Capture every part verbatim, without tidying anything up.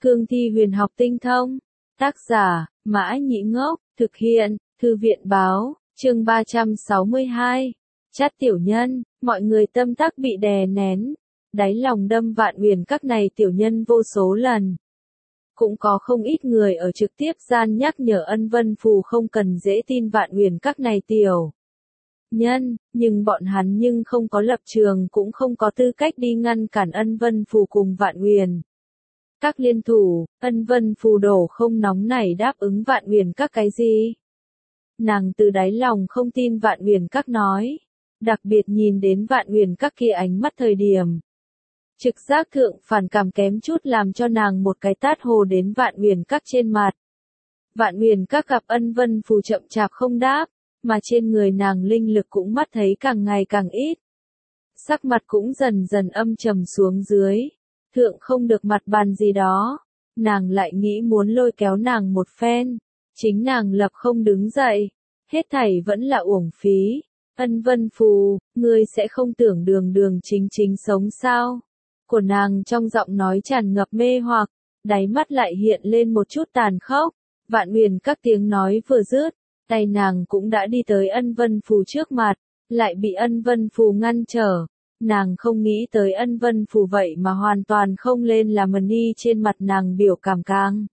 Cương thi huyền học tinh thông. Tác giả, Mã Nhĩ Ngốc, thực hiện, Thư viện báo, chương ba trăm sáu mươi hai. Chát tiểu nhân, mọi người tâm tác bị đè nén, đáy lòng đâm Vạn Uyển các này tiểu nhân vô số lần. Cũng có không ít người ở trực tiếp gian nhắc nhở Ân Vân Phù không cần dễ tin Vạn Uyển các này tiểu nhân, nhưng bọn hắn nhưng không có lập trường cũng không có tư cách đi ngăn cản Ân Vân Phù cùng Vạn Uyển các liên thủ. Ân Vân Phù đổ không nóng nảy đáp ứng Vạn Uyển các cái gì. Nàng từ đáy lòng không tin Vạn Uyển các nói, đặc biệt nhìn đến Vạn Uyển các kia ánh mắt thời điểm. Trực giác thượng phản cảm kém chút làm cho nàng một cái tát hồ đến Vạn Uyển các trên mặt. Vạn Uyển các gặp Ân Vân Phù chậm chạp không đáp, mà trên người nàng linh lực cũng mắt thấy càng ngày càng ít. Sắc mặt cũng dần dần âm trầm xuống dưới, thượng không được mặt bàn gì đó, nàng lại nghĩ muốn lôi kéo nàng một phen, chính nàng lập không đứng dậy, hết thảy vẫn là uổng phí. Ân Vân Phù, ngươi sẽ không tưởng đường đường chính chính sống sao? Của nàng trong giọng nói tràn ngập mê hoặc, đáy mắt lại hiện lên một chút tàn khốc. Vạn Uyển các tiếng nói vừa dứt, tay nàng cũng đã đi tới Ân Vân Phù trước mặt, lại bị Ân Vân Phù ngăn trở. Nàng không nghĩ tới Ân Vân Phù vậy mà hoàn toàn không lên làm ni trên mặt nàng biểu cảm càng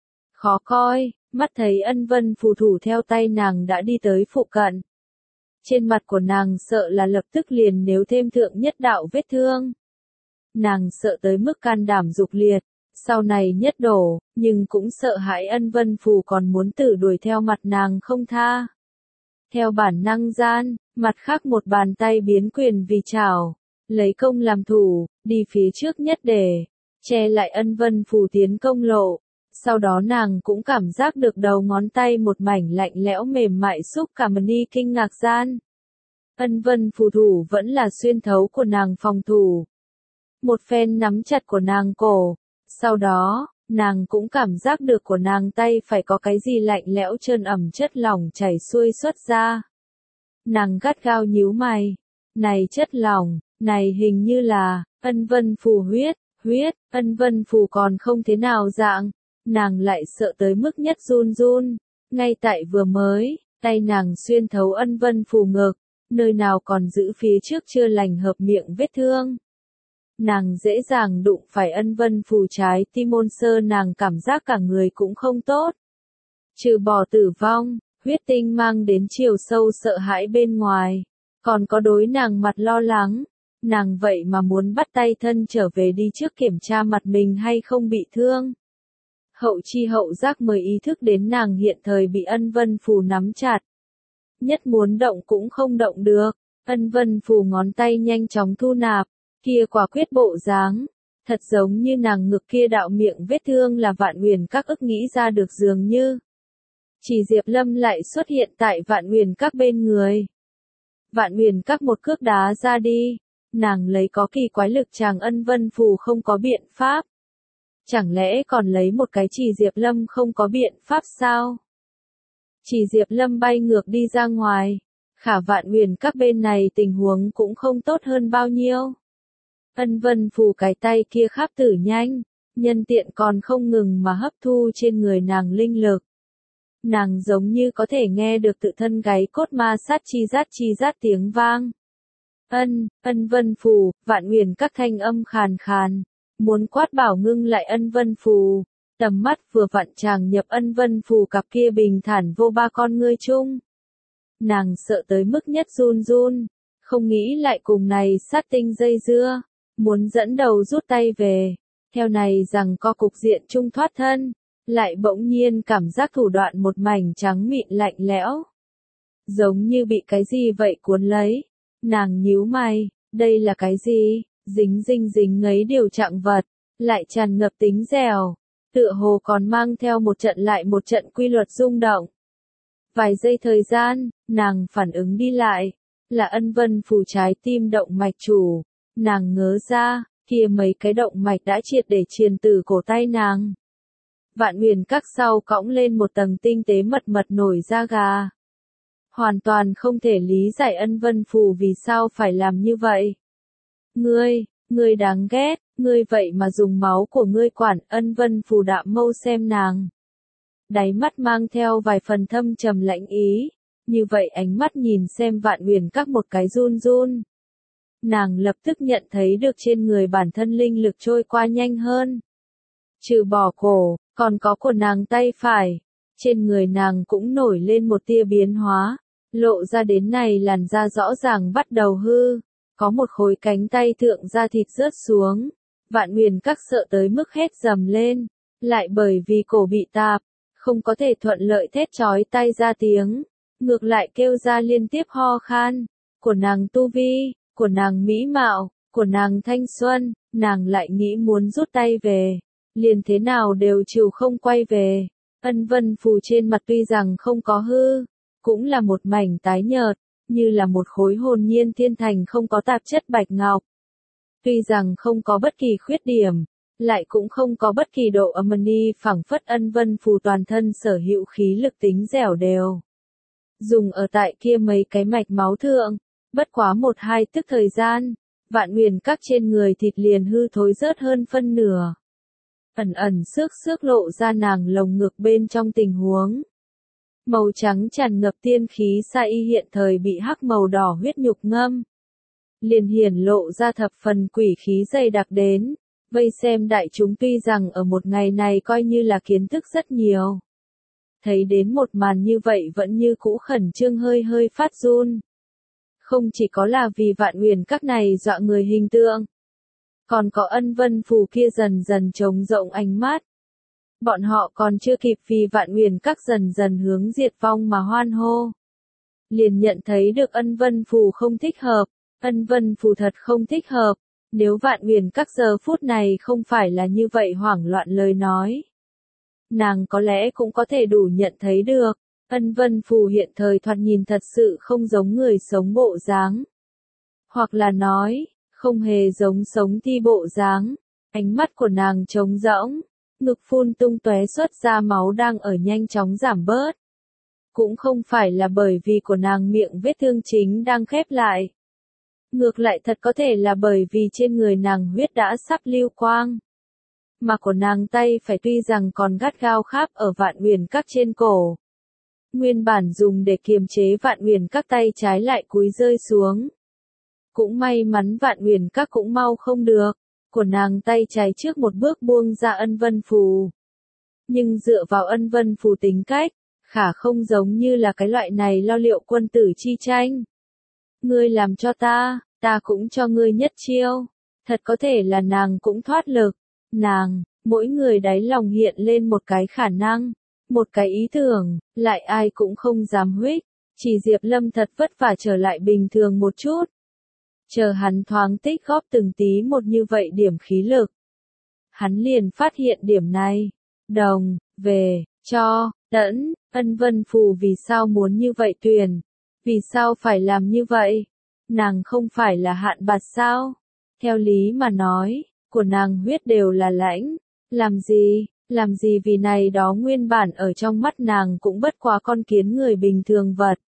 khó coi, mắt thấy Ân Vân Phù thủ theo tay nàng đã đi tới phụ cận. Trên mặt của nàng sợ là lập tức liền nếu thêm thượng nhất đạo vết thương. Nàng sợ tới mức can đảm dục liệt, sau này nhất đổ, nhưng cũng sợ hãi Ân Vân Phù còn muốn tử đuổi theo mặt nàng không tha. Theo bản năng gian, mặt khác một bàn tay biến quyền vì chảo, lấy công làm thủ, đi phía trước nhất để che lại Ân Vân Phù tiến công lộ. Sau đó nàng cũng cảm giác được đầu ngón tay một mảnh lạnh lẽo mềm mại xúc cảm ni kinh ngạc gian. Ân Vân Phù thủ vẫn là xuyên thấu của nàng phòng thủ. Một phen nắm chặt của nàng cổ, sau đó, nàng cũng cảm giác được của nàng tay phải có cái gì lạnh lẽo trơn ẩm chất lỏng chảy xuôi xuất ra. Nàng gắt gao nhíu mày, này chất lỏng, này hình như là, Ân Vân Phù huyết, huyết, Ân Vân Phù còn không thế nào dạng, nàng lại sợ tới mức nhất run run, ngay tại vừa mới, tay nàng xuyên thấu Ân Vân Phù ngực, nơi nào còn giữ phía trước chưa lành hợp miệng vết thương. Nàng dễ dàng đụng phải Ân Vân Phù trái tim môn sơ, nàng cảm giác cả người cũng không tốt. Trừ bỏ tử vong, huyết tinh mang đến chiều sâu sợ hãi bên ngoài, còn có đối nàng mặt lo lắng, nàng vậy mà muốn bắt tay thân trở về đi trước kiểm tra mặt mình hay không bị thương. Hậu chi hậu giác mới ý thức đến nàng hiện thời bị Ân Vân Phù nắm chặt. Nhất muốn động cũng không động được, Ân Vân Phù ngón tay nhanh chóng thu nạp, kia quả quyết bộ dáng, thật giống như nàng ngực kia đạo miệng vết thương là Vạn Uyển các ức nghĩ ra được dường như. Chỉ Diệp Lâm lại xuất hiện tại Vạn Uyển các bên người. Vạn Uyển các một cước đá ra đi, nàng lấy có kỳ quái lực chàng Ân Vân Phù không có biện pháp. Chẳng lẽ còn lấy một cái Chỉ Diệp Lâm không có biện pháp sao? Chỉ Diệp Lâm bay ngược đi ra ngoài, khả Vạn Uyển các bên này tình huống cũng không tốt hơn bao nhiêu. Ân Vân Phù cái tay kia kháp tử nhanh, nhân tiện còn không ngừng mà hấp thu trên người nàng linh lực. Nàng giống như có thể nghe được tự thân gáy cốt ma sát chi rát chi rát tiếng vang. Ân, Ân Vân Phù, Vạn Uyển các thanh âm khàn khàn, muốn quát bảo ngưng lại Ân Vân Phù, tầm mắt vừa vặn chàng nhập Ân Vân Phù cặp kia bình thản vô ba con ngươi chung. Nàng sợ tới mức nhất run run, không nghĩ lại cùng này sát tinh dây dưa, muốn dẫn đầu rút tay về, theo này rằng co cục diện chung thoát thân, lại bỗng nhiên cảm giác thủ đoạn một mảnh trắng mịn lạnh lẽo. Giống như bị cái gì vậy cuốn lấy, nàng nhíu mày, đây là cái gì, dính dính dính ngấy điều trạng vật, lại tràn ngập tính dẻo, tựa hồ còn mang theo một trận lại một trận quy luật rung động. Vài giây thời gian, nàng phản ứng đi lại, là Ân Vân Phù trái tim động mạch chủ, nàng ngớ ra, kia mấy cái động mạch đã triệt để truyền từ cổ tay nàng. Vạn Uyển các sau cõng lên một tầng tinh tế mật mật nổi da gà. Hoàn toàn không thể lý giải Ân Vân Phù vì sao phải làm như vậy. Ngươi, ngươi đáng ghét, Ngươi vậy mà dùng máu của ngươi quản, Ân Vân Phù đạm mâu xem nàng. Đáy mắt mang theo vài phần thâm trầm lãnh ý, như vậy ánh mắt nhìn xem Vạn Uyển Các một cái run run. Nàng lập tức nhận thấy được trên người bản thân linh lực trôi qua nhanh hơn. Trừ bỏ cổ, còn có của nàng tay phải. Trên người nàng cũng nổi lên một tia biến hóa, lộ ra đến này làn da rõ ràng bắt đầu hư, có một khối cánh tay thượng da thịt rớt xuống. Vạn Uyển Các sợ tới mức hét dầm lên, lại bởi vì cổ bị tạp, không có thể thuận lợi thét chói tai ra tiếng, ngược lại kêu ra liên tiếp ho khan. Của nàng tu vi, của nàng mỹ mạo, của nàng thanh xuân, nàng lại nghĩ muốn rút tay về, liền thế nào đều chịu không quay về. Ân Vân Phù trên mặt tuy rằng không có hư, cũng là một mảnh tái nhợt, như là một khối hồn nhiên thiên thành không có tạp chất bạch ngọc. Tuy rằng không có bất kỳ khuyết điểm, lại cũng không có bất kỳ độ âm ni, phảng phất Ân Vân Phù toàn thân sở hữu khí lực tính dẻo đều. Dùng ở tại kia mấy cái mạch máu thượng, bất quá một hai tức thời gian, Vạn Uyển Các trên người thịt liền hư thối rớt hơn phân nửa. Ẩn ẩn xước xước lộ ra nàng lồng ngực bên trong tình huống. Màu trắng tràn ngập tiên khí sa y hiện thời bị hắc màu đỏ huyết nhục ngâm. Liền hiển lộ ra thập phần quỷ khí dày đặc đến, vây xem đại chúng tuy rằng ở một ngày này coi như là kiến thức rất nhiều. Thấy đến một màn như vậy vẫn như cũ khẩn trương hơi hơi phát run. Không chỉ có là vì Vạn Uyển Các này dọa người hình tượng, còn có Ân Vân Phù kia dần dần trống rộng ánh mắt. Bọn họ còn chưa kịp vì Vạn Uyển Các dần dần hướng diệt vong mà hoan hô. Liền nhận thấy được Ân Vân Phù không thích hợp, Ân Vân Phù thật không thích hợp, nếu Vạn Uyển Các giờ phút này không phải là như vậy hoảng loạn lời nói. Nàng có lẽ cũng có thể đủ nhận thấy được, Ân Vân Phù hiện thời thoạt nhìn thật sự không giống người sống bộ dáng. Hoặc là nói, không hề giống sống thi bộ dáng, ánh mắt của nàng trống rỗng, ngực phun tung tóe xuất ra máu đang ở nhanh chóng giảm bớt. Cũng không phải là bởi vì của nàng miệng vết thương chính đang khép lại. Ngược lại thật có thể là bởi vì trên người nàng huyết đã sắp lưu quang. Mà của nàng tay phải tuy rằng còn gắt gao kháp ở Vạn Uyển Các trên cổ. Nguyên bản dùng để kiềm chế Vạn Uyển Các tay trái lại cúi rơi xuống. Cũng may mắn Vạn Uyển Các cũng mau không được, của nàng tay trái trước một bước buông ra Ân Vân Phù. Nhưng dựa vào Ân Vân Phù tính cách, khả không giống như là cái loại này lo liệu quân tử chi tranh. Ngươi làm cho ta, ta cũng cho ngươi nhất chiêu. Thật có thể là nàng cũng thoát lực. Nàng, mỗi người đáy lòng hiện lên một cái khả năng, một cái ý tưởng, lại ai cũng không dám huých. Chỉ Diệp Lâm thật vất vả trở lại bình thường một chút. Chờ hắn thoáng tích góp từng tí một như vậy điểm khí lực. Hắn liền phát hiện điểm này. Đồng, về, cho, tẫn, Ân Vân Phù vì sao muốn như vậy tuyển? Vì sao phải làm như vậy? Nàng không phải là hạn bạt sao? Theo lý mà nói, của nàng huyết đều là lãnh. Làm gì, làm gì vì này đó nguyên bản ở trong mắt nàng cũng bất quá con kiến người bình thường vật.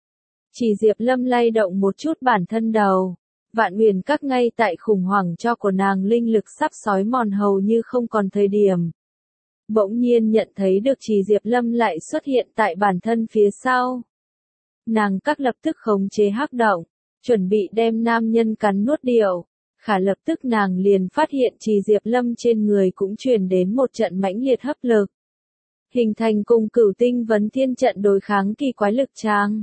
Chỉ Diệp Lâm lay động một chút bản thân đầu. Vạn Uyển Các ngay tại khủng hoảng cho của nàng linh lực sắp sói mòn hầu như không còn thời điểm. Bỗng nhiên nhận thấy được Chỉ Diệp Lâm lại xuất hiện tại bản thân phía sau. Nàng các lập tức khống chế hắc động, chuẩn bị đem nam nhân cắn nuốt điệu. Khả lập tức nàng liền phát hiện Chỉ Diệp Lâm trên người cũng truyền đến một trận mãnh liệt hấp lực. Hình thành cùng Cửu Tinh Vấn Thiên trận đối kháng kỳ quái lực trang.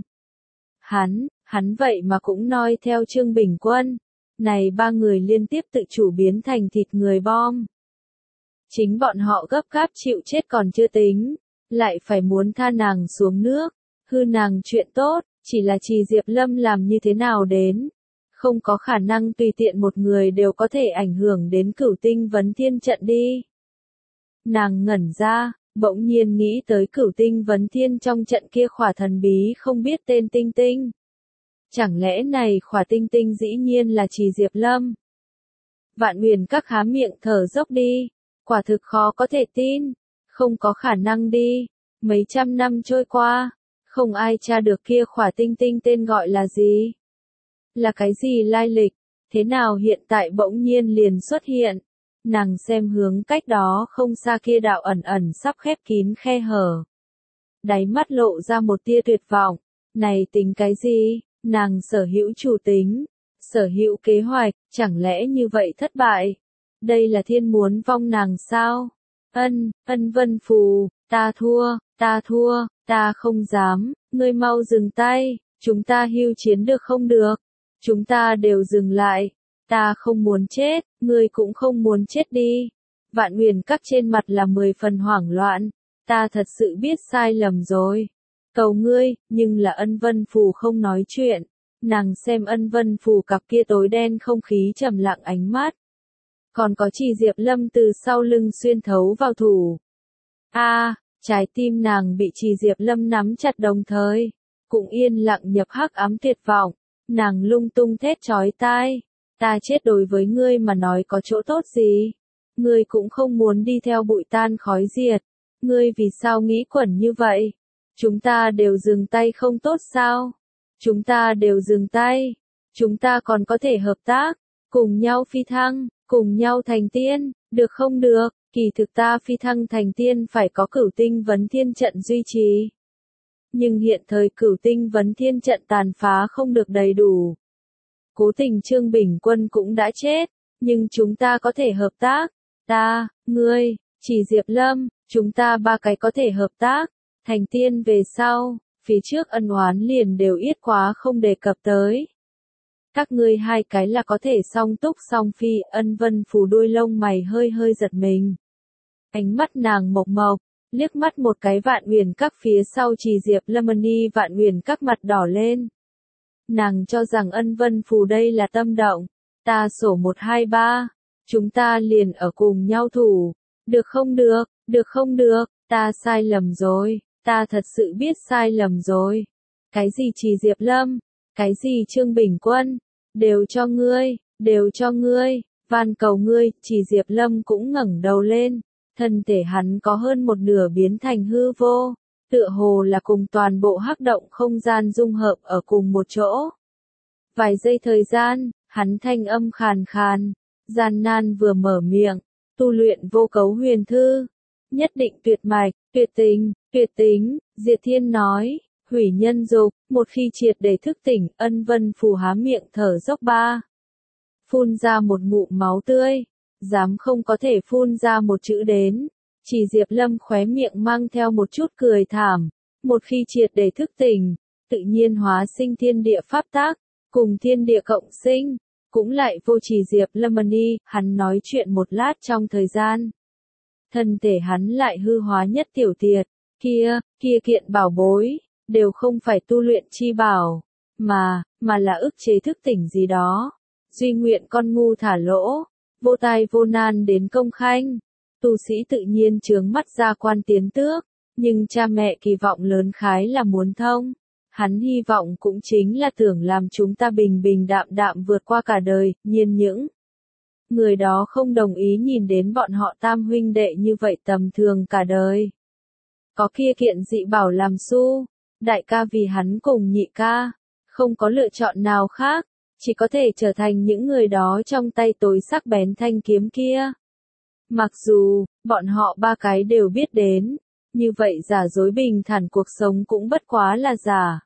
Hắn, hắn vậy mà cũng noi theo Trương Bình Quân. Này ba người liên tiếp tự chủ biến thành thịt người bom. Chính bọn họ gấp gáp chịu chết còn chưa tính, lại phải muốn tha nàng xuống nước, hư nàng chuyện tốt, chỉ là Chỉ Diệp Lâm làm như thế nào đến. Không có khả năng tùy tiện một người đều có thể ảnh hưởng đến Cửu Tinh Vấn Thiên trận đi. Nàng ngẩn ra, bỗng nhiên nghĩ tới Cửu Tinh Vấn Thiên trong trận kia khỏa thần bí không biết tên tinh tinh. Chẳng lẽ này khỏa tinh tinh dĩ nhiên là Chỉ Diệp Lâm? Vạn Uyển Các há miệng thở dốc đi, quả thực khó có thể tin, không có khả năng đi. Mấy trăm năm trôi qua, không ai tra được kia khỏa tinh tinh tên gọi là gì. Là cái gì lai lịch, thế nào hiện tại bỗng nhiên liền xuất hiện, Nàng xem hướng cách đó không xa kia đạo ẩn ẩn sắp khép kín khe hở. Đáy mắt lộ ra một tia tuyệt vọng. Này tính cái gì? Nàng sở hữu chủ tính, sở hữu kế hoạch, chẳng lẽ như vậy thất bại? Đây là thiên muốn vong nàng sao? Ân, ân vân phù, ta thua, ta thua, ta không dám, ngươi mau dừng tay, chúng ta hưu chiến được không được? Chúng ta đều dừng lại, ta không muốn chết, ngươi cũng không muốn chết đi. Vạn Huyền Các trên mặt là mười phần hoảng loạn, ta thật sự biết sai lầm rồi. Cầu ngươi, nhưng là Ân Vân Phù không nói chuyện. Nàng xem Ân Vân Phù cặp kia tối đen không khí trầm lặng ánh mắt. Còn có Trì Diệp Lâm từ sau lưng xuyên thấu vào thủ. A, à, trái tim nàng bị Trì Diệp Lâm nắm chặt đồng thời, cũng yên lặng nhập hắc ám tuyệt vọng. Nàng lung tung thét chói tai, ta chết đối với ngươi mà nói có chỗ tốt gì? Ngươi cũng không muốn đi theo bụi tan khói diệt. Ngươi vì sao nghĩ quẩn như vậy? Chúng ta đều dừng tay không tốt sao? Chúng ta đều dừng tay. Chúng ta còn có thể hợp tác, cùng nhau phi thăng, cùng nhau thành tiên, được không được? Kỳ thực ta phi thăng thành tiên phải có cửu tinh vấn thiên trận duy trì. Nhưng hiện thời cửu tinh vấn thiên trận tàn phá không được đầy đủ. Cố tình Trương Bình Quân cũng đã chết, nhưng chúng ta có thể hợp tác. Ta, ngươi, Trì Diệp Lâm, chúng ta ba cái có thể hợp tác. Thành tiên về sau, phía trước ân oán liền đều yết quá không đề cập tới. Các ngươi hai cái là có thể song túc song phi. Ân Vân Phù đuôi lông mày hơi hơi giật mình. Ánh mắt nàng mộc mộc, liếc mắt một cái Vạn Huyền Các phía sau Trì Diệp Lâm ni Vạn Huyền Các mặt đỏ lên. Nàng cho rằng Ân Vân Phù đây là tâm động. Ta sổ một hai ba, chúng ta liền ở cùng nhau thủ. Được không được, được không được, ta sai lầm rồi, ta thật sự biết sai lầm rồi. Cái gì Trì Diệp Lâm, cái gì Trương Bình Quân, đều cho ngươi, đều cho ngươi, van cầu ngươi. Trì Diệp Lâm cũng ngẩng đầu lên, thân thể hắn có hơn một nửa biến thành hư vô, tựa hồ là cùng toàn bộ hắc động không gian dung hợp ở cùng một chỗ. Vài giây thời gian, hắn thanh âm khàn khàn, gian nan vừa mở miệng, tu luyện vô cấu huyền thư, nhất định tuyệt mạch, tuyệt tình, tuyệt tính. Diệt Thiên nói, hủy nhân dục, một khi triệt để thức tỉnh. Ân Vân Phù há miệng thở dốc ba, phun ra một ngụm máu tươi, dám không có thể phun ra một chữ đến. Trì Diệp Lâm khóe miệng mang theo một chút cười thảm, một khi triệt để thức tỉnh, tự nhiên hóa sinh thiên địa pháp tác, cùng thiên địa cộng sinh, cũng lại vô Trì Diệp Lâm ni. Hắn nói chuyện một lát trong thời gian, thân thể hắn lại hư hóa nhất tiểu tiệt, kia, kia kiện bảo bối, đều không phải tu luyện chi bảo, mà, mà là ức chế thức tỉnh gì đó. Duy nguyện con ngu thả lỗ, vô tai vô nan đến công khanh. Tu sĩ tự nhiên chướng mắt ra quan tiến tước, nhưng cha mẹ kỳ vọng lớn khái là muốn thông. Hắn hy vọng cũng chính là tưởng làm chúng ta bình bình đạm đạm vượt qua cả đời. Nhiên những người đó không đồng ý nhìn đến bọn họ tam huynh đệ như vậy tầm thường cả đời. Có kia kiện dị bảo làm su, đại ca vì hắn cùng nhị ca, không có lựa chọn nào khác, chỉ có thể trở thành những người đó trong tay tối sắc bén thanh kiếm kia. Mặc dù, bọn họ ba cái đều biết đến, như vậy giả dối bình thản cuộc sống cũng bất quá là giả.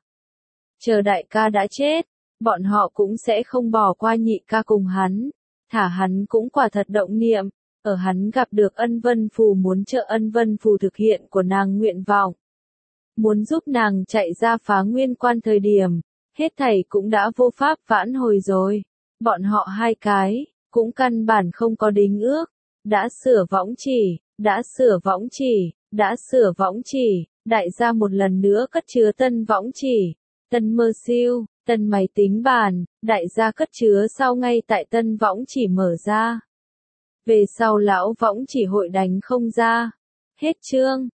Chờ đại ca đã chết, bọn họ cũng sẽ không bỏ qua nhị ca cùng hắn, thả hắn cũng quả thật động niệm, ở hắn gặp được Ân Vân Phù muốn trợ Ân Vân Phù thực hiện của nàng nguyện vọng. Muốn giúp nàng chạy ra phá nguyên quan thời điểm, hết thảy cũng đã vô pháp vãn hồi rồi. Bọn họ hai cái, cũng căn bản không có đính ước, đã sửa võng chỉ, đã sửa võng chỉ, đã sửa võng chỉ, đại gia một lần nữa cất chứa tân võng chỉ, tân mơ siêu, tân máy tính bàn, đại gia cất chứa sau ngay tại tân võng chỉ mở ra. Về sau lão võng chỉ hội đánh không ra. Hết chương.